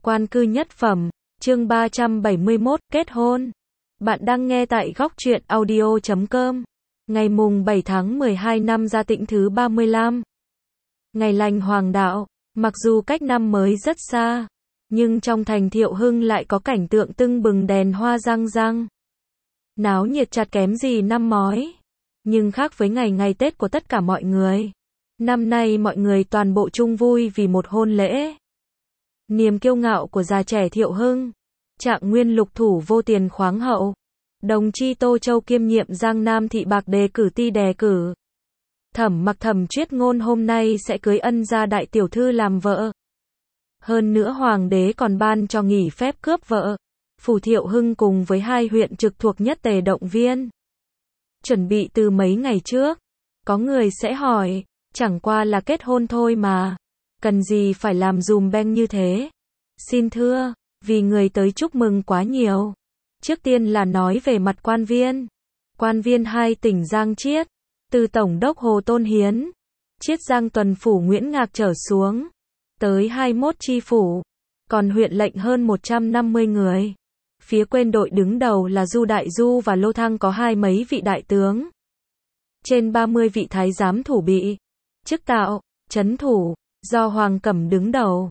Quan cư nhất phẩm, chương 371, kết hôn. Bạn đang nghe tại góc truyện audio.com. Ngày mùng 7 tháng 12 năm Gia Tĩnh thứ 35. Ngày lành hoàng đạo, mặc dù cách năm mới rất xa, nhưng trong thành Thiệu Hưng lại có cảnh tượng tưng bừng đèn hoa răng răng. Náo nhiệt chặt kém gì năm mói. Nhưng khác với ngày Tết của tất cả mọi người. Năm nay mọi người toàn bộ chung vui vì một hôn lễ. Niềm kiêu ngạo của già trẻ Thiệu Hưng. Trạng nguyên lục thủ vô tiền khoáng hậu. Đồng chi Tô Châu kiêm nhiệm Giang Nam thị bạc đề cử ti đề cử. Thẩm Mặc Thẩm Chuyết Ngôn hôm nay sẽ cưới ân gia đại tiểu thư làm vợ. Hơn nữa hoàng đế còn ban cho nghỉ phép cướp vợ. Phủ Thiệu Hưng cùng với hai huyện trực thuộc nhất tề động viên. Chuẩn bị từ mấy ngày trước. Có người sẽ hỏi, chẳng qua là kết hôn thôi mà. Cần gì phải làm dùm beng như thế? Xin thưa, vì người tới chúc mừng quá nhiều. Trước tiên là nói về mặt quan viên. Quan viên hai tỉnh Giang Chiết, từ Tổng đốc Hồ Tôn Hiến, Chiết Giang Tuần Phủ Nguyễn Ngạc trở xuống, tới 21 chi phủ, còn huyện lệnh hơn 150 người. Phía quân đội đứng đầu là Du Đại Du và Lô Thăng có hai mấy vị đại tướng. Trên 30 vị thái giám thủ bị, chức tạo, trấn thủ, do Hoàng Cẩm đứng đầu.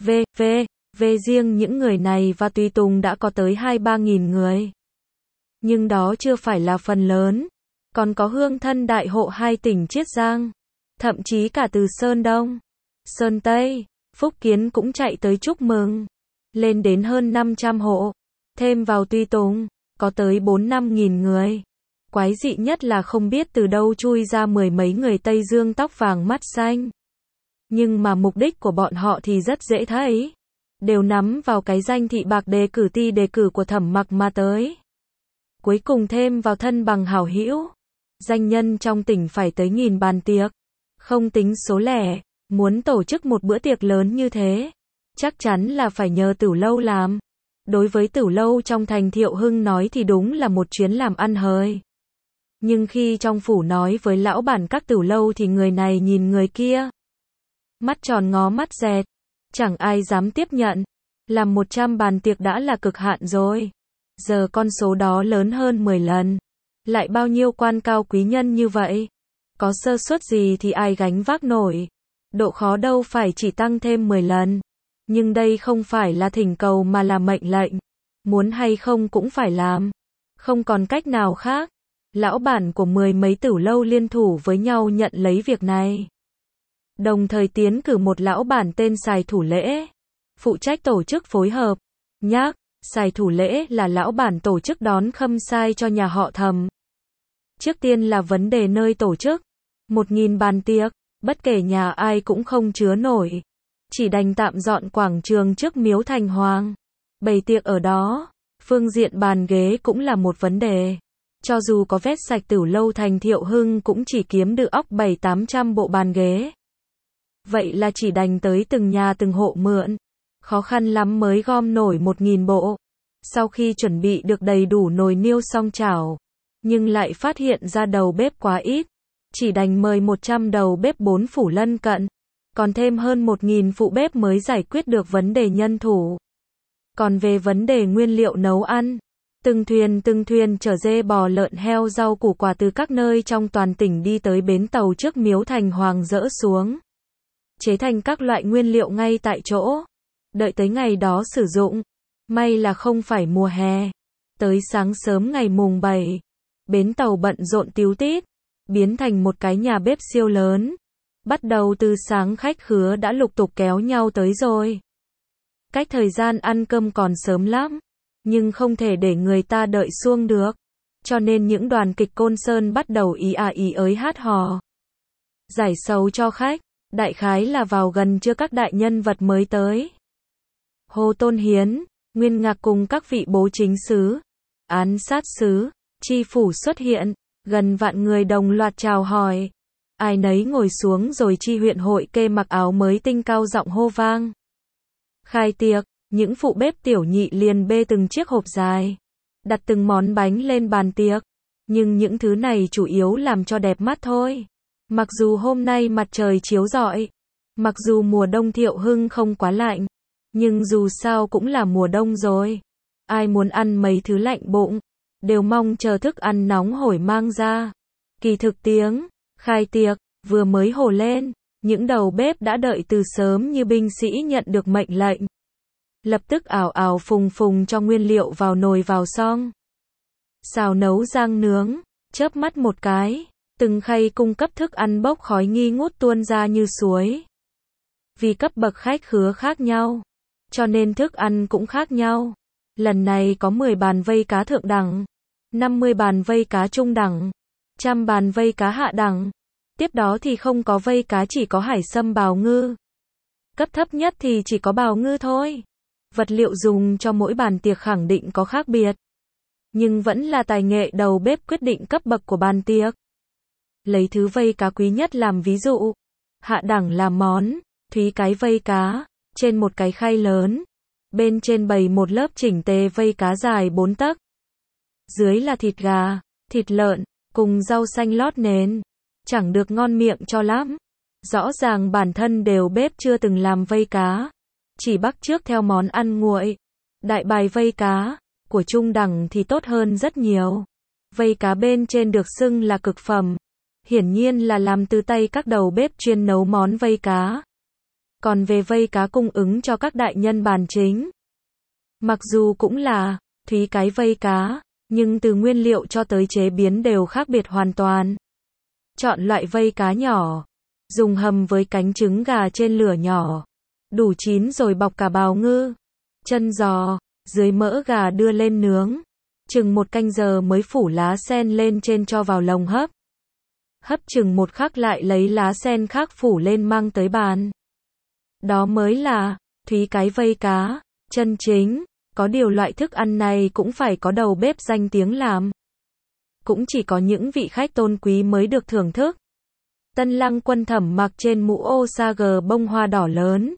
Về riêng những người này và tùy tùng đã có tới 2-3 nghìn người. Nhưng đó chưa phải là phần lớn. Còn có hương thân đại hộ hai tỉnh Chiết Giang. Thậm chí cả từ Sơn Đông, Sơn Tây, Phúc Kiến cũng chạy tới chúc mừng. Lên đến hơn 500 hộ. Thêm vào tùy tùng, có tới 4-5 nghìn người. Quái dị nhất là không biết từ đâu chui ra mười mấy người Tây Dương tóc vàng mắt xanh. Nhưng mà mục đích của bọn họ thì rất dễ thấy. Đều nắm vào cái danh thị bạc đề cử ti đề cử của Thẩm Mặc mà tới. Cuối cùng thêm vào thân bằng hảo hữu. Danh nhân trong tỉnh phải tới 1000 bàn tiệc. Không tính số lẻ, muốn tổ chức một bữa tiệc lớn như thế. Chắc chắn là phải nhờ Tửu Lâu làm. Đối với Tửu Lâu trong thành Thiệu Hưng nói thì đúng là một chuyến làm ăn hời. Nhưng khi trong phủ nói với lão bản các Tửu Lâu thì người này nhìn người kia. Mắt tròn ngó mắt dẹt. Chẳng ai dám tiếp nhận. Làm 100 bàn tiệc đã là cực hạn rồi. Giờ con số đó lớn hơn 10 lần. Lại bao nhiêu quan cao quý nhân như vậy. Có sơ suất gì thì ai gánh vác nổi. Độ khó đâu phải chỉ tăng thêm 10 lần. Nhưng đây không phải là thỉnh cầu mà là mệnh lệnh. Muốn hay không cũng phải làm. Không còn cách nào khác. Lão bản của mười mấy Tửu Lâu liên thủ với nhau nhận lấy việc này. Đồng thời tiến cử một lão bản tên Sài Thủ Lễ. Phụ trách tổ chức phối hợp. Nhắc, Sài Thủ Lễ là lão bản tổ chức đón khâm sai cho nhà họ Thẩm. Trước tiên là vấn đề nơi tổ chức. 1000 bàn tiệc, bất kể nhà ai cũng không chứa nổi. Chỉ đành tạm dọn quảng trường trước miếu Thành Hoàng. Bày tiệc ở đó. Phương diện bàn ghế cũng là một vấn đề. Cho dù có vét sạch Tửu Lâu thành Thiệu Hưng cũng chỉ kiếm được óc 700-800 bộ bàn ghế. Vậy là chỉ đành tới từng nhà từng hộ mượn. Khó khăn lắm mới gom nổi 1000 bộ. Sau khi chuẩn bị được đầy đủ nồi niêu song chảo, nhưng lại phát hiện ra đầu bếp quá ít. Chỉ đành mời 100 đầu bếp 4 phủ lân cận. Còn thêm hơn 1000 phụ bếp mới giải quyết được vấn đề nhân thủ. Còn về vấn đề nguyên liệu nấu ăn, từng thuyền chở dê bò lợn heo rau củ quả từ các nơi trong toàn tỉnh đi tới bến tàu trước miếu Thành Hoàng dỡ xuống. Chế thành các loại nguyên liệu ngay tại chỗ. Đợi tới ngày đó sử dụng. May là không phải mùa hè. Tới sáng sớm ngày mùng 7, bến tàu bận rộn tíu tít, biến thành một cái nhà bếp siêu lớn. Bắt đầu từ sáng khách khứa đã lục tục kéo nhau tới rồi. Cách thời gian ăn cơm còn sớm lắm, nhưng không thể để người ta đợi xuông được. Cho nên những đoàn kịch Côn Sơn bắt đầu ý ới hát hò. Giải sầu cho khách, đại khái là vào gần trưa các đại nhân vật mới tới. Hồ Tôn Hiến, Nguyên Ngạc cùng các vị bố chính sứ, án sát sứ, tri phủ xuất hiện, gần vạn người đồng loạt chào hỏi. Ai nấy ngồi xuống rồi tri huyện hội kê mặc áo mới tinh cao giọng hô vang. Khai tiệc, những phụ bếp tiểu nhị liền bê từng chiếc hộp dài, đặt từng món bánh lên bàn tiệc. Nhưng những thứ này chủ yếu làm cho đẹp mắt thôi. Mặc dù hôm nay mặt trời chiếu rọi, mặc dù mùa đông Thiệu Hưng không quá lạnh, Nhưng dù sao cũng là mùa đông rồi. Ai muốn ăn mấy thứ lạnh bụng, đều mong chờ thức ăn nóng hổi mang ra. Kỳ thực tiếng khai tiệc vừa mới hồ lên, những đầu bếp đã đợi từ sớm như binh sĩ nhận được mệnh lệnh. Lập tức ào ào phùng phùng cho nguyên liệu vào nồi vào xoong. Xào nấu rang nướng, chớp mắt một cái, từng khay cung cấp thức ăn bốc khói nghi ngút tuôn ra như suối. Vì cấp bậc khách khứa khác nhau, cho nên thức ăn cũng khác nhau. Lần này có 10 bàn vây cá thượng đẳng, 50 bàn vây cá trung đẳng, 100 bàn vây cá hạ đẳng. Tiếp đó thì không có vây cá, chỉ có hải sâm bào ngư. Cấp thấp nhất thì chỉ có bào ngư thôi. Vật liệu dùng cho mỗi bàn tiệc khẳng định có khác biệt. Nhưng vẫn là tài nghệ đầu bếp quyết định cấp bậc của bàn tiệc. Lấy thứ vây cá quý nhất làm ví dụ. Hạ đẳng là món thúy cái vây cá, trên một cái khay lớn. Bên trên bày một lớp chỉnh tề vây cá dài 4 tấc. Dưới là thịt gà, thịt lợn, cùng rau xanh lót nền. Chẳng được ngon miệng cho lắm. Rõ ràng bản thân đều bếp chưa từng làm vây cá. Chỉ bắt chước theo món ăn nguội. Đại bài vây cá của trung đẳng thì tốt hơn rất nhiều. Vây cá bên trên được xưng là cực phẩm. Hiển nhiên là làm từ tay các đầu bếp chuyên nấu món vây cá. Còn về vây cá cung ứng cho các đại nhân bàn chính, mặc dù cũng là thúy cái vây cá, nhưng từ nguyên liệu cho tới chế biến đều khác biệt hoàn toàn. Chọn loại vây cá nhỏ, dùng hầm với cánh trứng gà trên lửa nhỏ, đủ chín rồi bọc cả bào ngư, chân giò, dưới mỡ gà đưa lên nướng. Chừng 1 canh giờ mới phủ lá sen lên trên cho vào lồng hấp. Hấp chừng 1 khắc lại lấy lá sen khác phủ lên mang tới bàn. Đó mới là thúy cái vây cá chân chính. Có điều loại thức ăn này cũng phải có đầu bếp danh tiếng làm. Cũng chỉ có những vị khách tôn quý mới được thưởng thức. Tân Lăng Quân Thẩm mặc trên mũ Osage bông hoa đỏ lớn.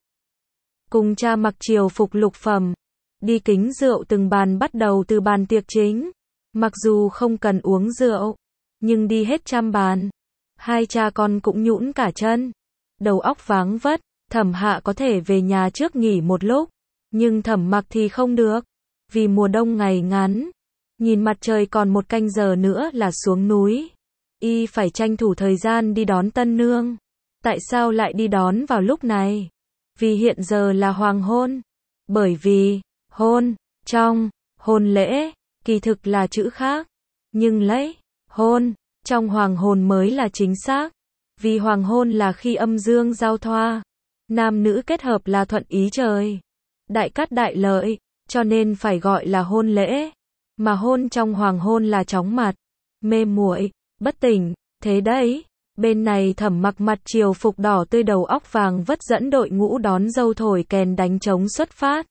Cùng cha mặc triều phục lục phẩm. Đi kính rượu từng bàn, bắt đầu từ bàn tiệc chính. Mặc dù không cần uống rượu, nhưng đi hết 100 bàn. Hai cha con cũng nhũn cả chân. Đầu óc váng vất. Thẩm Hạ có thể về nhà trước nghỉ một lúc. Nhưng Thẩm Mặc thì không được. Vì mùa đông ngày ngắn. Nhìn mặt trời còn 1 canh giờ nữa là xuống núi. Y phải tranh thủ thời gian đi đón tân nương. Tại sao lại đi đón vào lúc này? Vì hiện giờ là hoàng hôn. Bởi vì hôn, trong hôn lễ, kỳ thực là chữ khác. Nhưng lễ, hôn, trong hoàng hôn mới là chính xác. Vì hoàng hôn là khi âm dương giao thoa. Nam nữ kết hợp là thuận ý trời. Đại cát đại lợi, cho nên phải gọi là hôn lễ. Mà hôn trong hoàng hôn là chóng mặt, mê muội, bất tỉnh, thế đấy. Bên này Thẩm Mặc mặt triều phục đỏ tươi, đầu óc vàng vất, dẫn đội ngũ đón dâu thổi kèn đánh trống xuất phát.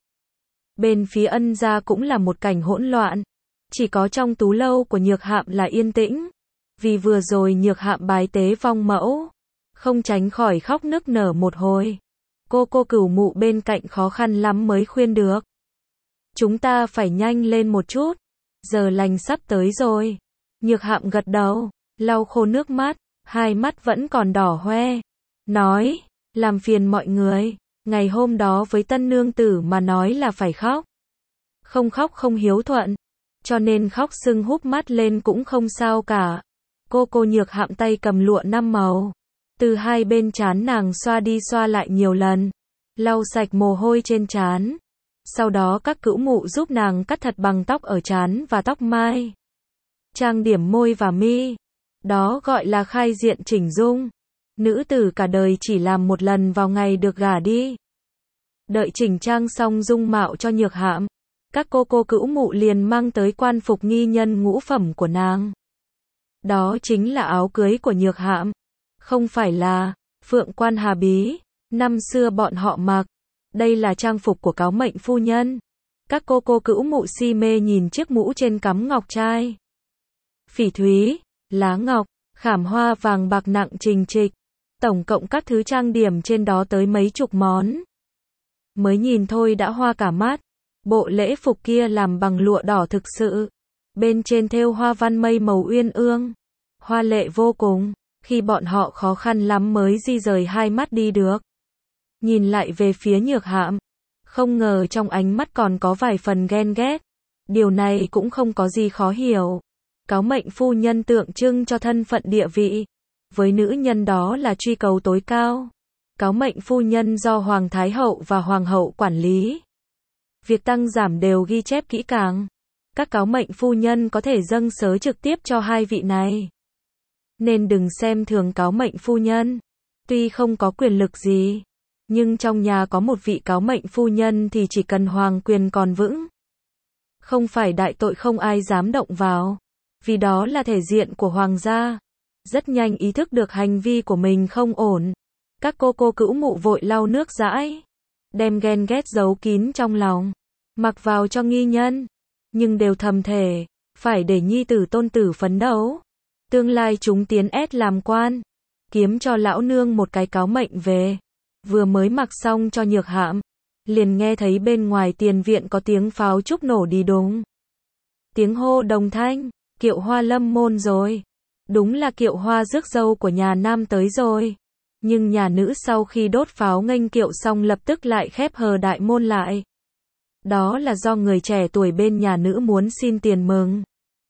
Bên phía Ân gia cũng là một cảnh hỗn loạn. Chỉ có trong tú lâu của Nhược Hạm là yên tĩnh. Vì vừa rồi Nhược Hạm bái tế vong mẫu, không tránh khỏi khóc nức nở một hồi. Cô Cửu Mụ bên cạnh khó khăn lắm mới khuyên được. Chúng ta phải nhanh lên một chút. Giờ lành sắp tới rồi. Nhược Hạm gật đầu, lau khô nước mắt, hai mắt vẫn còn đỏ hoe. Nói, làm phiền mọi người. Ngày hôm đó với tân nương tử mà nói là phải khóc. Không khóc không hiếu thuận. Cho nên khóc sưng húp mắt lên cũng không sao cả. Cô Nhược Hạm tay cầm lụa 5 màu. Từ hai bên trán nàng xoa đi xoa lại nhiều lần. Lau sạch mồ hôi trên trán. Sau đó các cữu mụ giúp nàng cắt thật bằng tóc ở trán và tóc mai. Trang điểm môi và mi. Đó gọi là khai diện chỉnh dung. Nữ tử cả đời chỉ làm một lần vào ngày được gả đi. Đợi chỉnh trang xong dung mạo cho Nhược Hạm, các cô cữu mụ liền mang tới quan phục nghi nhân ngũ phẩm của nàng. Đó chính là áo cưới của Nhược Hạm. Không phải là phượng quan hà bí, năm xưa bọn họ mặc. Đây là trang phục của cáo mệnh phu nhân. Các cô cữu mụ si mê nhìn chiếc mũ trên cắm ngọc trai. Phỉ thúy, lá ngọc, khảm hoa vàng bạc nặng trình trịch. Tổng cộng các thứ trang điểm trên đó tới mấy chục món. Mới nhìn thôi đã hoa cả mắt. Bộ lễ phục kia làm bằng lụa đỏ thực sự. Bên trên thêu hoa văn mây màu uyên ương. Hoa lệ vô cùng. Khi bọn họ khó khăn lắm mới di rời hai mắt đi được. Nhìn lại về phía Nhược Hạm. Không ngờ trong ánh mắt còn có vài phần ghen ghét. Điều này cũng không có gì khó hiểu. Cáo mệnh phu nhân tượng trưng cho thân phận địa vị. Với nữ nhân đó là truy cầu tối cao. Cáo mệnh phu nhân do Hoàng Thái Hậu và Hoàng hậu quản lý. Việc tăng giảm đều ghi chép kỹ càng. Các cáo mệnh phu nhân có thể dâng sớ trực tiếp cho hai vị này. Nên đừng xem thường cáo mệnh phu nhân. Tuy không có quyền lực gì, nhưng trong nhà có một vị cáo mệnh phu nhân thì chỉ cần hoàng quyền còn vững. Không phải đại tội không ai dám động vào. Vì đó là thể diện của hoàng gia. Rất nhanh ý thức được hành vi của mình không ổn. Các cô cữu mụ vội lau nước dãi. Đem ghen ghét giấu kín trong lòng. Mặc vào cho nghi nhân. Nhưng đều thầm thề. Phải để nhi tử tôn tử phấn đấu. Tương lai chúng tiến ét làm quan. Kiếm cho lão nương một cái cáo mệnh về. Vừa mới mặc xong cho Nhược Hạm. Liền nghe thấy bên ngoài tiền viện có tiếng pháo trúc nổ đi đùng. Tiếng hô đồng thanh. Kiệu Hoa lâm môn rồi. Đúng là kiệu hoa rước dâu của nhà nam tới rồi. Nhưng nhà nữ sau khi đốt pháo nghênh kiệu xong lập tức lại khép hờ đại môn lại. Đó là do người trẻ tuổi bên nhà nữ muốn xin tiền mừng.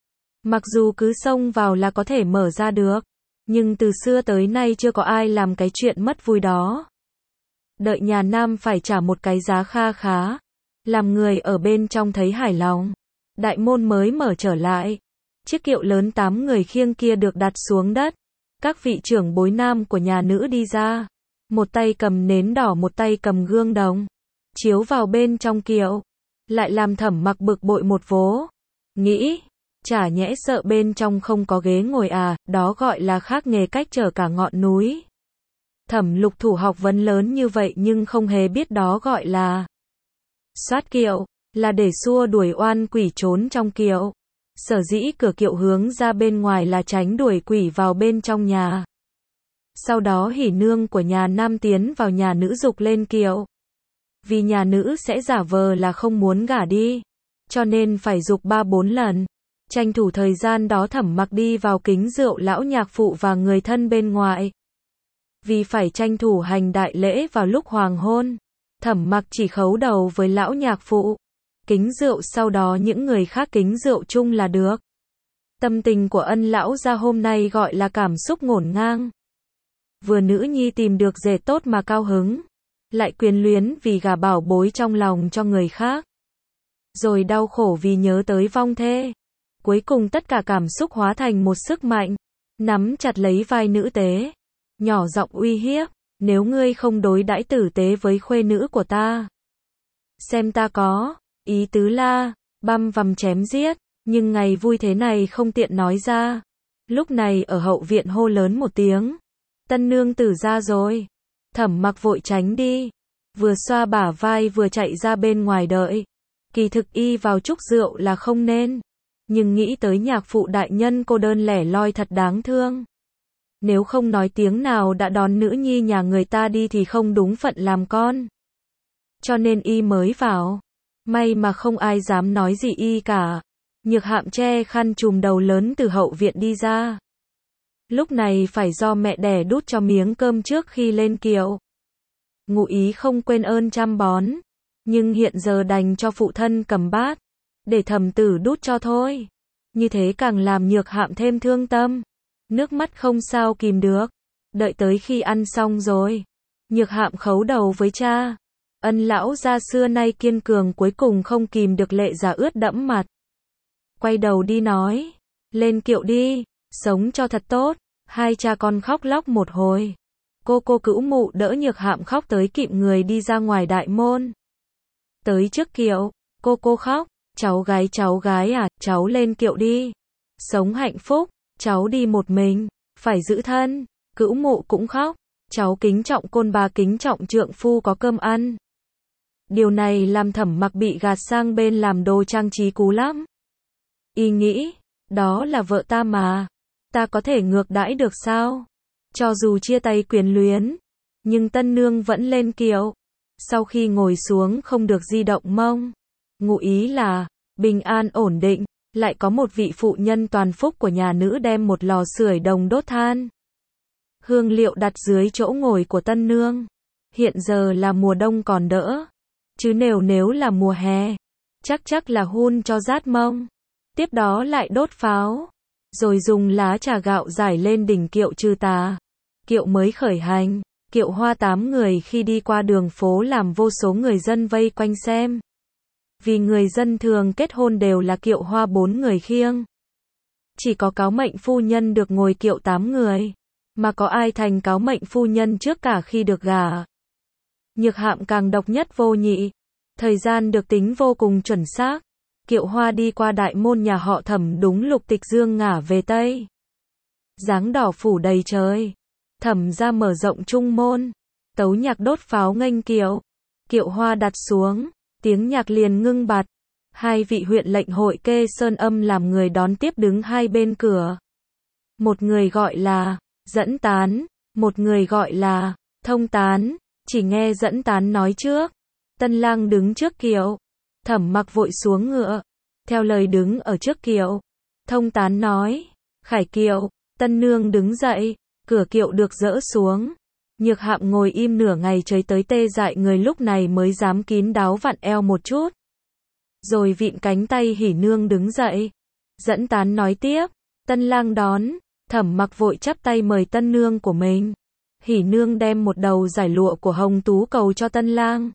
Mặc dù cứ xông vào là có thể mở ra được. Nhưng từ xưa tới nay chưa có ai làm cái chuyện mất vui đó. Đợi nhà nam phải trả một cái giá kha khá. Làm người ở bên trong thấy hài lòng. Đại môn mới mở trở lại. Chiếc kiệu lớn 8 người khiêng kia được đặt xuống đất. Các vị trưởng bối nam của nhà nữ đi ra. Một tay cầm nến đỏ, một tay cầm gương đồng. Chiếu vào bên trong kiệu. Lại làm Thẩm Mặc bực bội một vố. Nghĩ, chả nhẽ sợ bên trong không có ghế ngồi à, đó gọi là khác nghề cách trở cả ngọn núi. Thẩm Lục thủ học vấn lớn như vậy nhưng không hề biết đó gọi là soát kiệu, là để xua đuổi oan quỷ trốn trong kiệu. Sở dĩ cửa kiệu hướng ra bên ngoài là tránh đuổi quỷ vào bên trong nhà. Sau đó hỉ nương của nhà nam tiến vào nhà nữ dục lên kiệu. Vì nhà nữ sẽ giả vờ là không muốn gả đi, cho nên phải dục 3-4 lần. Tranh thủ thời gian đó Thẩm Mặc đi vào kính rượu lão nhạc phụ và người thân bên ngoài. Vì phải tranh thủ hành đại lễ vào lúc hoàng hôn, Thẩm Mặc chỉ khấu đầu với lão nhạc phụ. Kính rượu sau đó những người khác kính rượu chung là được. Tâm tình của Ân lão gia hôm nay gọi là cảm xúc ngổn ngang. Vừa nữ nhi tìm được rể tốt mà cao hứng, lại quyến luyến vì gả bảo bối trong lòng cho người khác. Rồi đau khổ vì nhớ tới vong thê. Cuối cùng tất cả cảm xúc hóa thành một sức mạnh, nắm chặt lấy vai nữ tế, nhỏ giọng uy hiếp, nếu ngươi không đối đãi tử tế với khuê nữ của ta, xem ta có ý tứ la, băm vằm chém giết, nhưng ngày vui thế này không tiện nói ra. Lúc này ở hậu viện hô lớn một tiếng, tân nương tử ra rồi. Thẩm Mặc vội tránh đi, vừa xoa bả vai vừa chạy ra bên ngoài đợi. Kỳ thực y vào chúc rượu là không nên, nhưng nghĩ tới nhạc phụ đại nhân cô đơn lẻ loi thật đáng thương. Nếu không nói tiếng nào đã đón nữ nhi nhà người ta đi thì không đúng phận làm con. Cho nên y mới vào. May mà không ai dám nói gì y cả. Nhược Hạm che khăn trùm đầu lớn từ hậu viện đi ra. Lúc này phải do mẹ đẻ đút cho miếng cơm trước khi lên kiệu. Ngụ ý không quên ơn chăm bón, nhưng hiện giờ đành cho phụ thân cầm bát, để thẩm tử đút cho thôi. Như thế càng làm Nhược Hạm thêm thương tâm. Nước mắt không sao kìm được. Đợi tới khi ăn xong rồi, Nhược Hạm khấu đầu với cha. Ân lão gia xưa nay kiên cường cuối cùng không kìm được lệ giả ướt đẫm mặt. Quay đầu đi nói, lên kiệu đi, sống cho thật tốt. Hai cha con khóc lóc một hồi. Cô cữu mụ đỡ Nhược Hạm khóc tới kịm người đi ra ngoài đại môn. Tới trước kiệu, cô khóc, cháu gái à, cháu lên kiệu đi. Sống hạnh phúc, cháu đi một mình, phải giữ thân. Cữu mụ cũng khóc, cháu kính trọng côn bà, kính trọng trượng phu có cơm ăn. Điều này làm Thẩm Mặc bị gạt sang bên làm đồ trang trí cú lắm. Y nghĩ, đó là vợ ta mà, ta có thể ngược đãi được sao? Cho dù chia tay quyến luyến, nhưng tân nương vẫn lên kiệu. Sau khi ngồi xuống không được di động mông. Ngụ ý là, bình an ổn định, lại có một vị phụ nhân toàn phúc của nhà nữ đem một lò sưởi đồng đốt than. Hương liệu đặt dưới chỗ ngồi của tân nương. Hiện giờ là mùa đông còn đỡ. chứ nếu là mùa hè, chắc là hun cho rát mông. Tiếp đó lại đốt pháo, rồi dùng lá trà gạo rải lên đỉnh kiệu trừ tà. Kiệu mới khởi hành, kiệu hoa 8 người khi đi qua đường phố làm vô số người dân vây quanh xem. Vì người dân thường kết hôn đều là kiệu hoa 4 người khiêng. Chỉ có cáo mệnh phu nhân được ngồi kiệu 8 người, mà có ai thành cáo mệnh phu nhân trước cả khi được gả. Nhược Hạm càng độc nhất vô nhị, thời gian được tính vô cùng chuẩn xác. Kiệu hoa đi qua đại môn nhà họ Thẩm đúng Lục Tịch Dương ngả về Tây. Dáng đỏ phủ đầy trời. Thẩm ra mở rộng trung môn, tấu nhạc đốt pháo nghênh kiệu. Kiệu hoa đặt xuống, tiếng nhạc liền ngưng bặt. Hai vị huyện lệnh hội Kê Sơn Âm làm người đón tiếp đứng hai bên cửa. Một người gọi là dẫn tán, một người gọi là thông tán. Chỉ nghe dẫn tán nói trước. Tân lang đứng trước kiệu. Thẩm Mặc vội xuống ngựa, theo lời đứng ở trước kiệu. Thông tán nói, khải kiệu. Tân nương đứng dậy, cửa kiệu được dỡ xuống. Nhược Hạm ngồi im nửa ngày trời tới tê dại người, lúc này mới dám kín đáo vặn eo một chút. Rồi vịn cánh tay Hỉ nương đứng dậy. Dẫn tán nói tiếp, tân lang đón. Thẩm Mặc vội chắp tay mời tân nương của mình. Hỉ nương đem một đầu giải lụa của hồng tú cầu cho tân lang.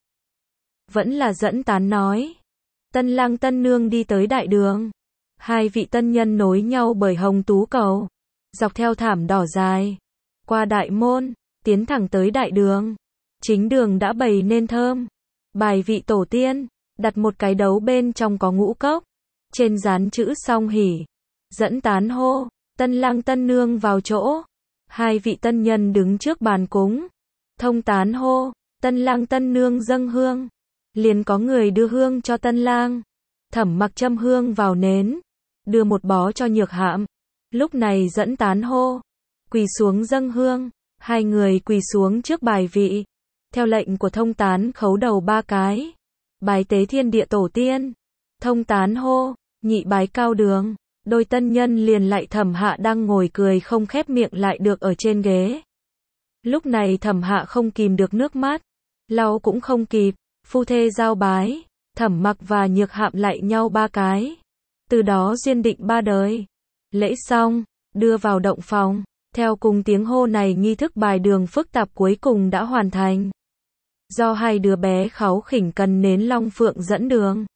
Vẫn là dẫn tán nói. Tân lang tân nương đi tới đại đường. Hai vị tân nhân nối nhau bởi hồng tú cầu. Dọc theo thảm đỏ dài. Qua đại môn, tiến thẳng tới đại đường. Chính đường đã bày nên thơm. Bài vị tổ tiên, đặt một cái đấu bên trong có ngũ cốc. Trên dán chữ song hỉ. Dẫn tán hô, tân lang tân nương vào chỗ. Hai vị tân nhân đứng trước bàn cúng. Thông tán hô, tân lang tân nương dâng hương. Liền có người đưa hương cho tân lang. Thẩm Mặc châm hương vào nến, đưa một bó cho Nhược Hạm. Lúc này dẫn tán hô, quỳ xuống dâng hương. Hai người quỳ xuống trước bài vị. Theo lệnh của thông tán khấu đầu 3 cái. Bái tế thiên địa tổ tiên. Thông tán hô, nhị bái cao đường. Đôi tân nhân liền lại Thẩm Hạ đang ngồi cười không khép miệng lại được ở trên ghế. Lúc này Thẩm Hạ không kìm được nước mắt, lau cũng không kịp. Phu thê giao bái, Thẩm Mặc và Nhược Hạm lại nhau 3 cái. Từ đó duyên định 3 đời. Lễ xong, đưa vào động phòng. Theo cùng tiếng hô này, nghi thức bài đường phức tạp cuối cùng đã hoàn thành. Do hai đứa bé kháu khỉnh cần nến long phượng dẫn đường.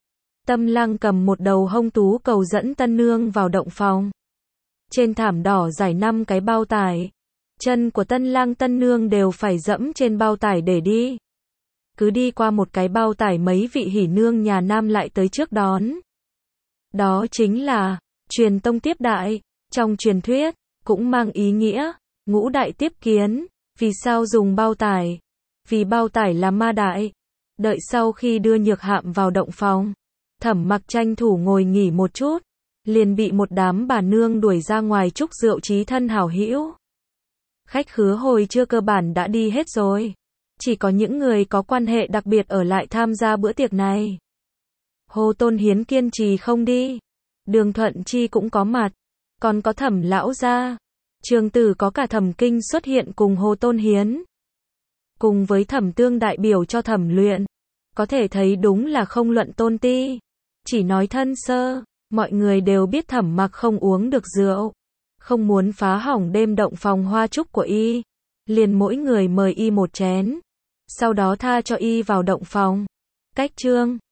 Tâm Lang cầm một đầu hông tú cầu dẫn tân nương vào động phòng. Trên thảm đỏ trải 5 cái bao tải. Chân của tân lang tân nương đều phải dẫm trên bao tải để đi. Cứ đi qua một cái bao tải mấy vị hỉ nương nhà Nam lại tới trước đón. Đó chính là truyền tông tiếp đại. Trong truyền thuyết, cũng mang ý nghĩa ngũ đại tiếp kiến. Vì sao dùng bao tải? Vì bao tải là ma đại. Đợi sau khi đưa Nhược Hạm vào động phòng, Thẩm Mặc tranh thủ ngồi nghỉ một chút, liền bị một đám bà nương đuổi ra ngoài chúc rượu chí thân hảo hữu. Khách khứa hồi trưa cơ bản đã đi hết rồi. Chỉ có những người có quan hệ đặc biệt ở lại tham gia bữa tiệc này. Hồ Tôn Hiến kiên trì không đi. Đường Thuận Chi cũng có mặt. Còn có Thẩm lão gia. Trường tử có cả Thẩm Kinh xuất hiện cùng Hồ Tôn Hiến. Cùng với Thẩm Tương đại biểu cho Thẩm Luyện. Có thể thấy đúng là không luận tôn ti. Chỉ nói thân sơ. Mọi người đều biết Thẩm Mặc không uống được rượu. Không muốn phá hỏng đêm động phòng hoa trúc của y. Liền mỗi người mời y một chén. Sau đó tha cho y vào động phòng. Cách chương